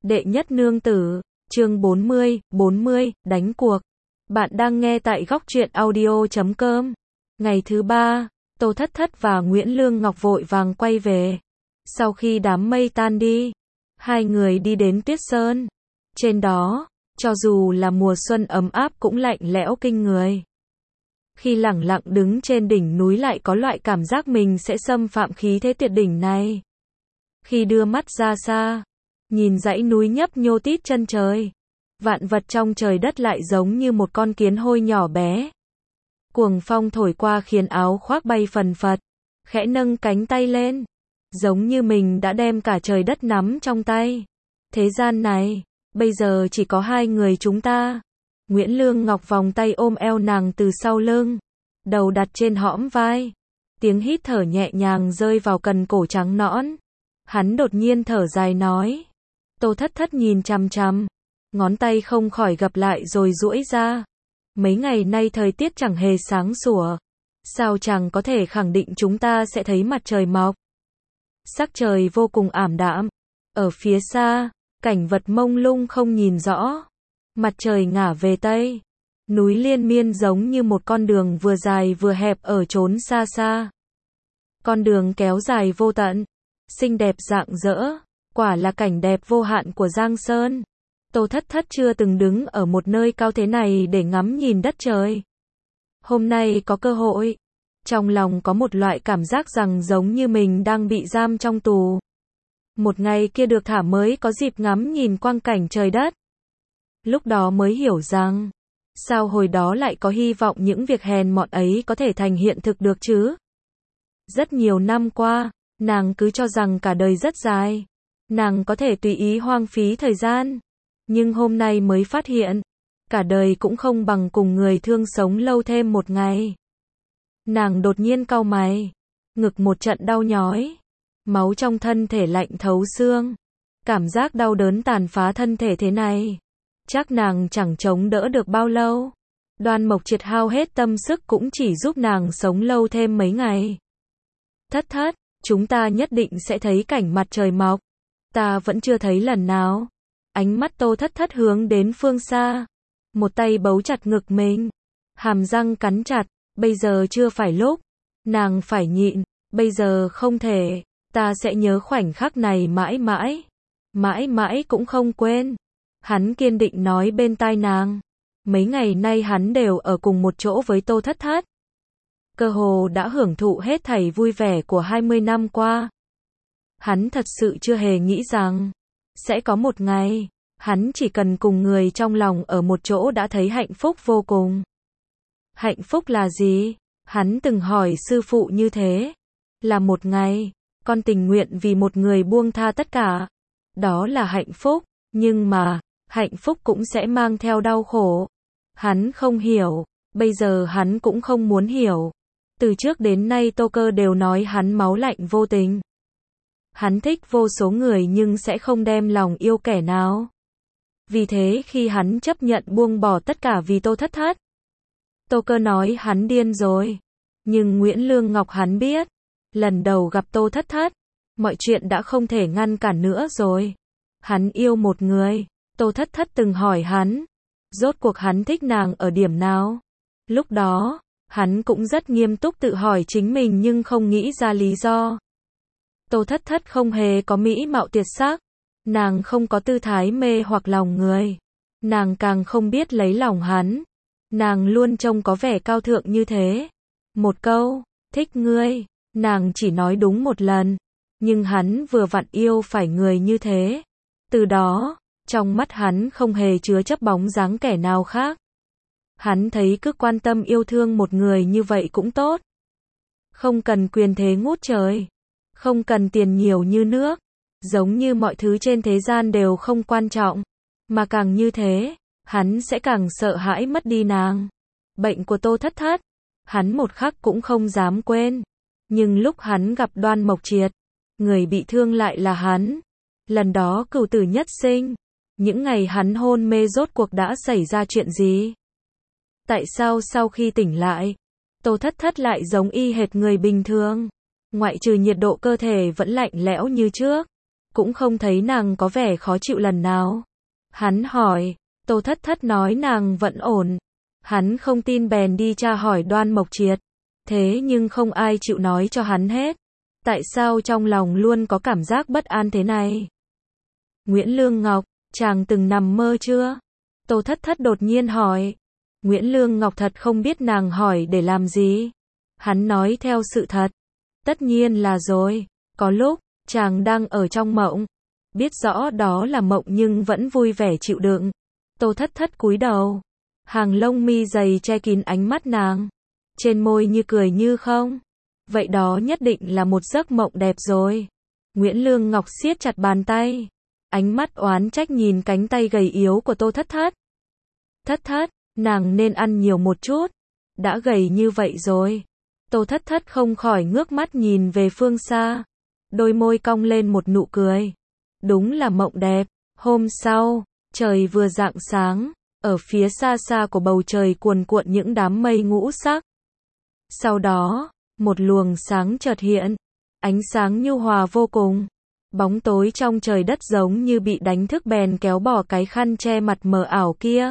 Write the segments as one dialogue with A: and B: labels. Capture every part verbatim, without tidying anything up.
A: Đệ nhất nương tử, chương bốn mươi, bốn mươi, đánh cuộc. Bạn đang nghe tại góc truyện audio chấm com. Ngày thứ ba, Tô Thất Thất và Nguyễn Lương Ngọc vội vàng quay về. Sau khi đám mây tan đi, hai người đi đến Tuyết Sơn. Trên đó, cho dù là mùa xuân ấm áp cũng lạnh lẽo kinh người. Khi lẳng lặng đứng trên đỉnh núi lại có loại cảm giác mình sẽ xâm phạm khí thế tuyệt đỉnh này. Khi đưa mắt ra xa, nhìn dãy núi nhấp nhô tít chân trời, vạn vật trong trời đất lại giống như một con kiến hôi nhỏ bé. Cuồng phong thổi qua khiến áo khoác bay phần phật, khẽ nâng cánh tay lên, giống như mình đã đem cả trời đất nắm trong tay. Thế gian này, bây giờ chỉ có hai người chúng ta. Nguyễn Lương Ngọc vòng tay ôm eo nàng từ sau lưng, đầu đặt trên hõm vai. Tiếng hít thở nhẹ nhàng rơi vào cần cổ trắng nõn. Hắn đột nhiên thở dài nói. Tô Thất Thất nhìn chằm chằm, ngón tay không khỏi gập lại rồi duỗi ra. Mấy ngày nay thời tiết chẳng hề sáng sủa, sao chẳng có thể khẳng định chúng ta sẽ thấy mặt trời mọc. Sắc trời vô cùng ảm đạm, ở phía xa, cảnh vật mông lung không nhìn rõ. Mặt trời ngả về tây, núi liên miên giống như một con đường vừa dài vừa hẹp ở chốn xa xa. Con đường kéo dài vô tận, xinh đẹp rạng rỡ, quả là cảnh đẹp vô hạn của Giang Sơn. Tô Thất Thất chưa từng đứng ở một nơi cao thế này để ngắm nhìn đất trời. Hôm nay có cơ hội, trong lòng có một loại cảm giác rằng giống như mình đang bị giam trong tù. Một ngày kia được thả mới có dịp ngắm nhìn quang cảnh trời đất. Lúc đó mới hiểu rằng, sao hồi đó lại có hy vọng những việc hèn mọn ấy có thể thành hiện thực được chứ. Rất nhiều năm qua, nàng cứ cho rằng cả đời rất dài, nàng có thể tùy ý hoang phí thời gian. Nhưng hôm nay mới phát hiện, cả đời cũng không bằng cùng người thương sống lâu thêm một ngày. Nàng đột nhiên cau mày, ngực một trận đau nhói, máu trong thân thể lạnh thấu xương. Cảm giác đau đớn tàn phá thân thể thế này, chắc nàng chẳng chống đỡ được bao lâu. Đoan Mộc Triệt hao hết tâm sức cũng chỉ giúp nàng sống lâu thêm mấy ngày. Thất Thất, chúng ta nhất định sẽ thấy cảnh mặt trời mọc. Ta vẫn chưa thấy lần nào. Ánh mắt Tô Thất Thất hướng đến phương xa, một tay bấu chặt ngực mình, hàm răng cắn chặt. Bây giờ chưa phải lúc, nàng phải nhịn. Bây giờ không thể, ta sẽ nhớ khoảnh khắc này mãi mãi, mãi mãi cũng không quên. Hắn kiên định nói bên tai nàng. Mấy ngày nay hắn đều ở cùng một chỗ với Tô Thất Thất, cơ hồ đã hưởng thụ hết thảy vui vẻ của hai mươi năm qua. Hắn thật sự chưa hề nghĩ rằng sẽ có một ngày, hắn chỉ cần cùng người trong lòng ở một chỗ đã thấy hạnh phúc vô cùng. Hạnh phúc là gì? Hắn từng hỏi sư phụ như thế. Là một ngày, con tình nguyện vì một người buông tha tất cả. Đó là hạnh phúc, nhưng mà, hạnh phúc cũng sẽ mang theo đau khổ. Hắn không hiểu, bây giờ hắn cũng không muốn hiểu. Từ trước đến nay Tô Cơ đều nói hắn máu lạnh vô tình. Hắn thích vô số người nhưng sẽ không đem lòng yêu kẻ nào. Vì thế khi hắn chấp nhận buông bỏ tất cả vì Tô Thất Thất, Tô Cơ nói hắn điên rồi. Nhưng Nguyễn Lương Ngọc hắn biết, lần đầu gặp Tô Thất Thất, mọi chuyện đã không thể ngăn cản nữa rồi. Hắn yêu một người. Tô Thất Thất từng hỏi hắn, rốt cuộc hắn thích nàng ở điểm nào. Lúc đó, hắn cũng rất nghiêm túc tự hỏi chính mình nhưng không nghĩ ra lý do. Tô Thất Thất không hề có mỹ mạo tuyệt sắc, nàng không có tư thái mê hoặc lòng người, nàng càng không biết lấy lòng hắn. Nàng luôn trông có vẻ cao thượng như thế. Một câu, thích ngươi, nàng chỉ nói đúng một lần, nhưng hắn vừa vặn yêu phải người như thế. Từ đó, trong mắt hắn không hề chứa chấp bóng dáng kẻ nào khác. Hắn thấy cứ quan tâm yêu thương một người như vậy cũng tốt. Không cần quyền thế ngút trời, không cần tiền nhiều như nước, giống như mọi thứ trên thế gian đều không quan trọng, mà càng như thế, hắn sẽ càng sợ hãi mất đi nàng. Bệnh của Tô Thất Thất, hắn một khắc cũng không dám quên. Nhưng lúc hắn gặp Đoan Mộc Triệt, người bị thương lại là hắn. Lần đó cửu tử nhất sinh, những ngày hắn hôn mê rốt cuộc đã xảy ra chuyện gì? Tại sao sau khi tỉnh lại, Tô Thất Thất lại giống y hệt người bình thường? Ngoại trừ nhiệt độ cơ thể vẫn lạnh lẽo như trước, cũng không thấy nàng có vẻ khó chịu lần nào. Hắn hỏi, Tô Thất Thất nói nàng vẫn ổn. Hắn không tin bèn đi tra hỏi Đoan Mộc Triệt. Thế nhưng không ai chịu nói cho hắn hết. Tại sao trong lòng luôn có cảm giác bất an thế này? Nguyễn Lương Ngọc, chàng từng nằm mơ chưa? Tô Thất Thất đột nhiên hỏi. Nguyễn Lương Ngọc thật không biết nàng hỏi để làm gì. Hắn nói theo sự thật. Tất nhiên là rồi. Có lúc, chàng đang ở trong mộng. Biết rõ đó là mộng nhưng vẫn vui vẻ chịu đựng. Tô Thất Thất cúi đầu. Hàng lông mi dày che kín ánh mắt nàng. Trên môi như cười như không. Vậy đó nhất định là một giấc mộng đẹp rồi. Nguyễn Lương Ngọc siết chặt bàn tay. Ánh mắt oán trách nhìn cánh tay gầy yếu của Tô Thất Thất. Thất Thất, nàng nên ăn nhiều một chút. Đã gầy như vậy rồi. Tô Thất Thất không khỏi ngước mắt nhìn về phương xa. Đôi môi cong lên một nụ cười. Đúng là mộng đẹp. Hôm sau, trời vừa rạng sáng. Ở phía xa xa của bầu trời cuồn cuộn những đám mây ngũ sắc. Sau đó, một luồng sáng chợt hiện. Ánh sáng nhu hòa vô cùng. Bóng tối trong trời đất giống như bị đánh thức bèn kéo bỏ cái khăn che mặt mờ ảo kia.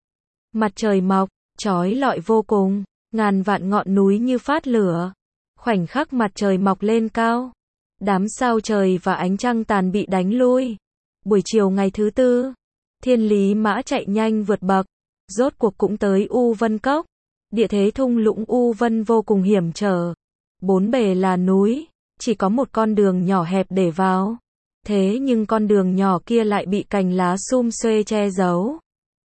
A: Mặt trời mọc, chói lọi vô cùng. Ngàn vạn ngọn núi như phát lửa. Khoảnh khắc mặt trời mọc lên cao. Đám sao trời và ánh trăng tàn bị đánh lui. Buổi chiều ngày thứ tư. Thiên lý mã chạy nhanh vượt bậc. Rốt cuộc cũng tới U Vân Cốc. Địa thế thung lũng U Vân vô cùng hiểm trở. Bốn bề là núi. Chỉ có một con đường nhỏ hẹp để vào. Thế nhưng con đường nhỏ kia lại bị cành lá sum xuê che giấu.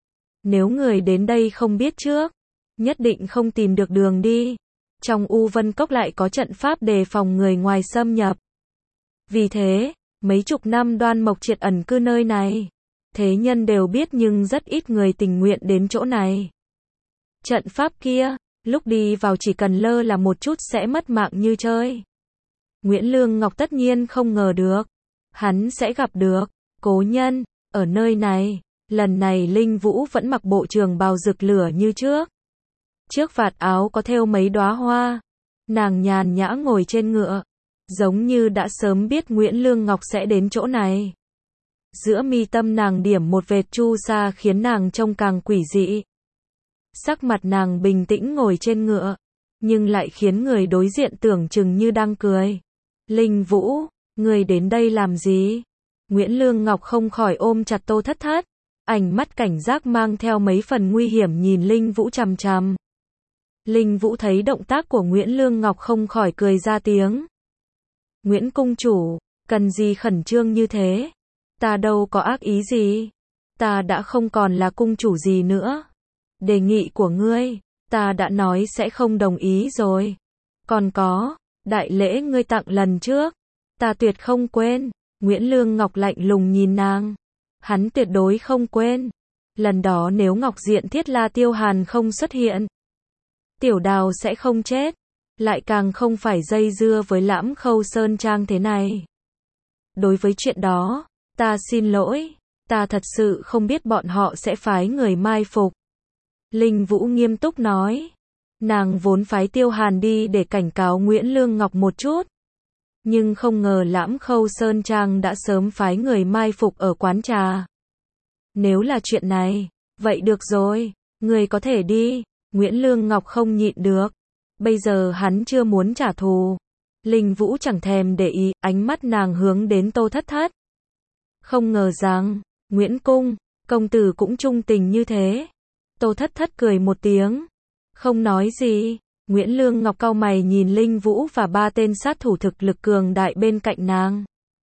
A: Nếu người đến đây không biết trước, nhất định không tìm được đường đi. Trong U Vân Cốc lại có trận pháp đề phòng người ngoài xâm nhập. Vì thế, mấy chục năm Đoan Mộc Triệt ẩn cư nơi này. Thế nhân đều biết nhưng rất ít người tình nguyện đến chỗ này. Trận pháp kia, lúc đi vào chỉ cần lơ là một chút sẽ mất mạng như chơi. Nguyễn Lương Ngọc tất nhiên không ngờ được. Hắn sẽ gặp được cố nhân ở nơi này. Lần này Linh Vũ vẫn mặc bộ trường bào rực lửa như trước. Trước vạt áo có thêu mấy đóa hoa. Nàng nhàn nhã ngồi trên ngựa. Giống như đã sớm biết Nguyễn Lương Ngọc sẽ đến chỗ này. Giữa mi tâm nàng điểm một vệt chu sa khiến nàng trông càng quỷ dị. Sắc mặt nàng bình tĩnh ngồi trên ngựa. Nhưng lại khiến người đối diện tưởng chừng như đang cười. Linh Vũ, người đến đây làm gì? Nguyễn Lương Ngọc không khỏi ôm chặt Tô Thất Thất. Ánh mắt cảnh giác mang theo mấy phần nguy hiểm nhìn Linh Vũ chằm chằm. Linh Vũ thấy động tác của Nguyễn Lương Ngọc không khỏi cười ra tiếng. Nguyễn cung chủ, cần gì khẩn trương như thế? Ta đâu có ác ý gì. Ta đã không còn là cung chủ gì nữa. Đề nghị của ngươi, ta đã nói sẽ không đồng ý rồi. Còn có, đại lễ ngươi tặng lần trước. Ta tuyệt không quên. Nguyễn Lương Ngọc lạnh lùng nhìn nàng. Hắn tuyệt đối không quên. Lần đó nếu Ngọc Diện Thiết La Tiêu Hàn không xuất hiện, Tiểu Đào sẽ không chết. Lại càng không phải dây dưa với Lãm Khâu Sơn Trang thế này. Đối với chuyện đó, ta xin lỗi. Ta thật sự không biết bọn họ sẽ phái người mai phục. Linh Vũ nghiêm túc nói. Nàng vốn phái Tiêu Hàn đi để cảnh cáo Nguyễn Lương Ngọc một chút. Nhưng không ngờ Lãm Khâu Sơn Trang đã sớm phái người mai phục ở quán trà. Nếu là chuyện này, vậy được rồi, người có thể đi. Nguyễn Lương Ngọc không nhịn được. Bây giờ hắn chưa muốn trả thù. Linh Vũ chẳng thèm để ý, ánh mắt nàng hướng đến Tô Thất Thất. Không ngờ rằng, Nguyễn Cung, công tử cũng trung tình như thế. Tô Thất Thất cười một tiếng. Không nói gì. Nguyễn Lương Ngọc cau mày nhìn Linh Vũ và ba tên sát thủ thực lực cường đại bên cạnh nàng.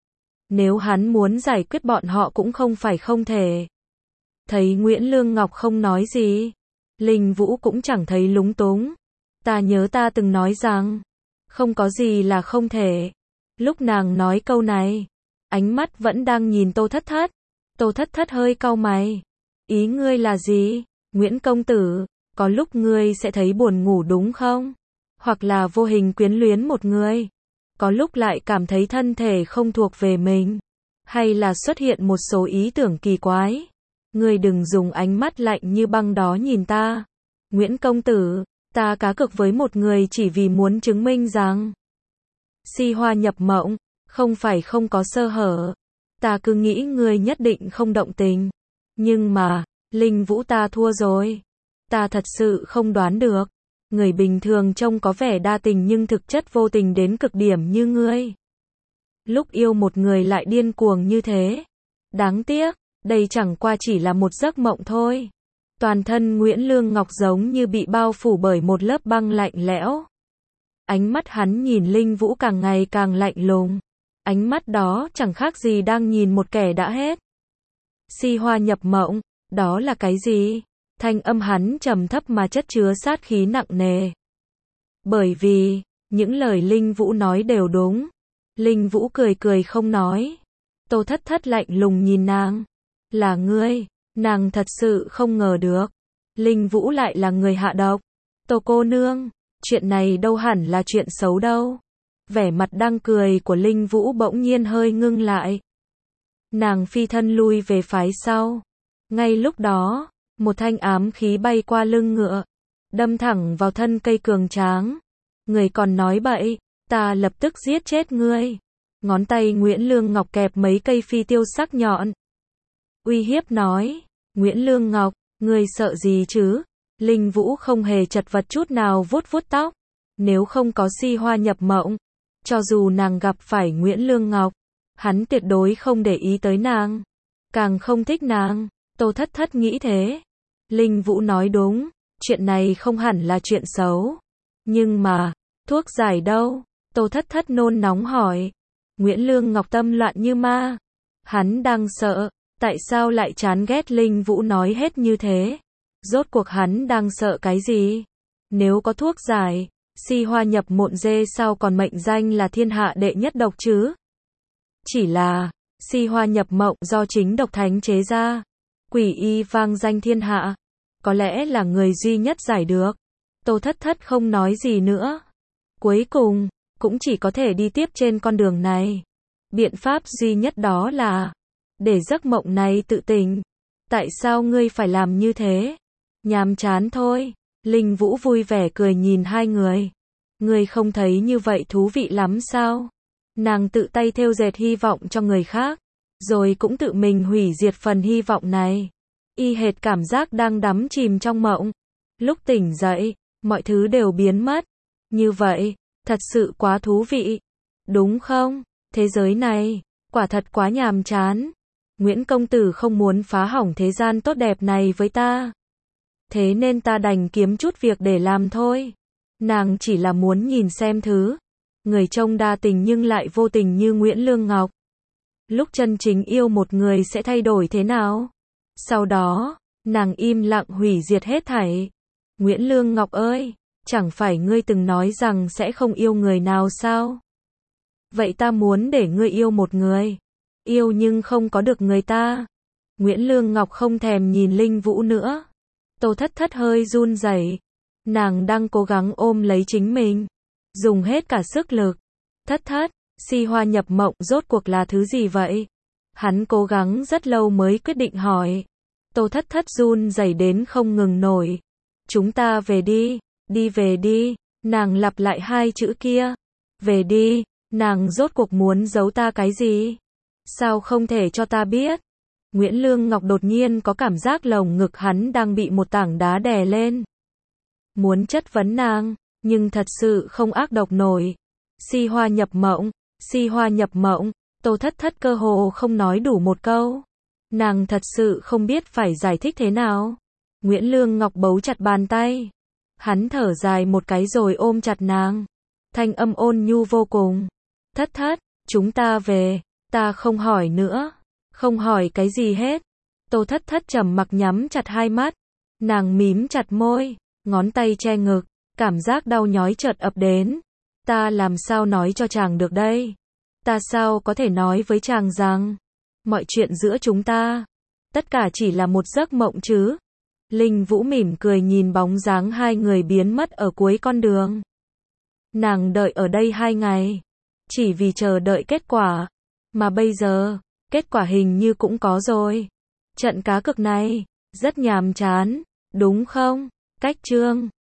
A: Nếu hắn muốn giải quyết bọn họ cũng không phải không thể. Thấy Nguyễn Lương Ngọc không nói gì, Linh Vũ cũng chẳng thấy lúng túng. Ta nhớ ta từng nói rằng, không có gì là không thể. Lúc nàng nói câu này, ánh mắt vẫn đang nhìn Tô Thất Thất. Tô Thất Thất hơi cau mày. Ý ngươi là gì, Nguyễn công tử? Có lúc ngươi sẽ thấy buồn ngủ đúng không? Hoặc là vô hình quyến luyến một người. Có lúc lại cảm thấy thân thể không thuộc về mình. Hay là xuất hiện một số ý tưởng kỳ quái. Ngươi đừng dùng ánh mắt lạnh như băng đó nhìn ta. Nguyễn công tử, ta cá cược với một người chỉ vì muốn chứng minh rằng si hoa nhập mộng, không phải không có sơ hở. Ta cứ nghĩ ngươi nhất định không động tình. Nhưng mà, Linh Vũ ta thua rồi. Ta thật sự không đoán được. Người bình thường trông có vẻ đa tình nhưng thực chất vô tình đến cực điểm như ngươi. Lúc yêu một người lại điên cuồng như thế. Đáng tiếc, đây chẳng qua chỉ là một giấc mộng thôi. Toàn thân Nguyễn Lương Ngọc giống như bị bao phủ bởi một lớp băng lạnh lẽo. Ánh mắt hắn nhìn Linh Vũ càng ngày càng lạnh lùng. Ánh mắt đó chẳng khác gì đang nhìn một kẻ đã hết. Si hoa nhập mộng, đó là cái gì? Thanh âm hắn trầm thấp mà chất chứa sát khí nặng nề. Bởi vì, những lời Linh Vũ nói đều đúng. Linh Vũ cười cười không nói. Tô Thất Thất lạnh lùng nhìn nàng. Là ngươi, nàng thật sự không ngờ được. Linh Vũ lại là người hạ độc. Tô cô nương, chuyện này đâu hẳn là chuyện xấu đâu. Vẻ mặt đang cười của Linh Vũ bỗng nhiên hơi ngưng lại. Nàng phi thân lui về phái sau. Ngay lúc đó, một thanh ám khí bay qua lưng ngựa, đâm thẳng vào thân cây cường tráng. Người còn nói bậy, ta lập tức giết chết ngươi. Ngón tay Nguyễn Lương Ngọc kẹp mấy cây phi tiêu sắc nhọn. Uy hiếp nói, Nguyễn Lương Ngọc, ngươi sợ gì chứ? Linh Vũ không hề chật vật chút nào vuốt vuốt tóc. Nếu không có si hoa nhập mộng, cho dù nàng gặp phải Nguyễn Lương Ngọc, hắn tuyệt đối không để ý tới nàng. Càng không thích nàng. Tô Thất Thất nghĩ thế. Linh Vũ nói đúng, chuyện này không hẳn là chuyện xấu. Nhưng mà, thuốc giải đâu? Tô Thất Thất nôn nóng hỏi. Nguyễn Lương Ngọc tâm loạn như ma. Hắn đang sợ, tại sao lại chán ghét Linh Vũ nói hết như thế? Rốt cuộc hắn đang sợ cái gì? Nếu có thuốc giải, si hoa nhập mộng dê sao còn mệnh danh là thiên hạ đệ nhất độc chứ? Chỉ là, si hoa nhập mộng do chính độc thánh chế ra. Quỷ y vang danh thiên hạ. Có lẽ là người duy nhất giải được. Tô Thất Thất không nói gì nữa. Cuối cùng, cũng chỉ có thể đi tiếp trên con đường này. Biện pháp duy nhất đó là để giấc mộng này tự tỉnh. Tại sao ngươi phải làm như thế? Nhàm chán thôi. Linh Vũ vui vẻ cười nhìn hai người. Ngươi không thấy như vậy thú vị lắm sao? Nàng tự tay thêu dệt hy vọng cho người khác, rồi cũng tự mình hủy diệt phần hy vọng này. Y hệt cảm giác đang đắm chìm trong mộng. Lúc tỉnh dậy, mọi thứ đều biến mất. Như vậy, thật sự quá thú vị. Đúng không? Thế giới này, quả thật quá nhàm chán. Nguyễn công tử không muốn phá hỏng thế gian tốt đẹp này với ta. Thế nên ta đành kiếm chút việc để làm thôi. Nàng chỉ là muốn nhìn xem thứ. Người trông đa tình nhưng lại vô tình như Nguyễn Lương Ngọc. Lúc chân chính yêu một người sẽ thay đổi thế nào? Sau đó, nàng im lặng hủy diệt hết thảy. Nguyễn Lương Ngọc ơi, chẳng phải ngươi từng nói rằng sẽ không yêu người nào sao? Vậy ta muốn để ngươi yêu một người. Yêu nhưng không có được người ta. Nguyễn Lương Ngọc không thèm nhìn Linh Vũ nữa. Tô Thất Thất hơi run rẩy. Nàng đang cố gắng ôm lấy chính mình. Dùng hết cả sức lực. Thất Thất, si hoa nhập mộng rốt cuộc là thứ gì vậy? Hắn cố gắng rất lâu mới quyết định hỏi. Tô Thất Thất run rẩy đến không ngừng nổi. Chúng ta về đi, đi về đi. Nàng lặp lại hai chữ kia. Về đi, nàng rốt cuộc muốn giấu ta cái gì? Sao không thể cho ta biết? Nguyễn Lương Ngọc đột nhiên có cảm giác lồng ngực hắn đang bị một tảng đá đè lên. Muốn chất vấn nàng, nhưng thật sự không ác độc nổi. Si hoa nhập mộng, si hoa nhập mộng, Tô Thất Thất cơ hồ không nói đủ một câu. Nàng thật sự không biết phải giải thích thế nào. Nguyễn Lương Ngọc bấu chặt bàn tay. Hắn thở dài một cái rồi ôm chặt nàng. Thanh âm ôn nhu vô cùng. Thất Thất, chúng ta về, ta không hỏi nữa. Không hỏi cái gì hết. Tô Thất Thất trầm mặc nhắm chặt hai mắt. Nàng mím chặt môi, ngón tay che ngực, cảm giác đau nhói chợt ập đến. Ta làm sao nói cho chàng được đây? Ta sao có thể nói với chàng rằng mọi chuyện giữa chúng ta, tất cả chỉ là một giấc mộng chứ? Linh Vũ mỉm cười nhìn bóng dáng hai người biến mất ở cuối con đường. Nàng đợi ở đây hai ngày, chỉ vì chờ đợi kết quả. Mà bây giờ, kết quả hình như cũng có rồi. Trận cá cược này, rất nhàm chán, đúng không? Cách chương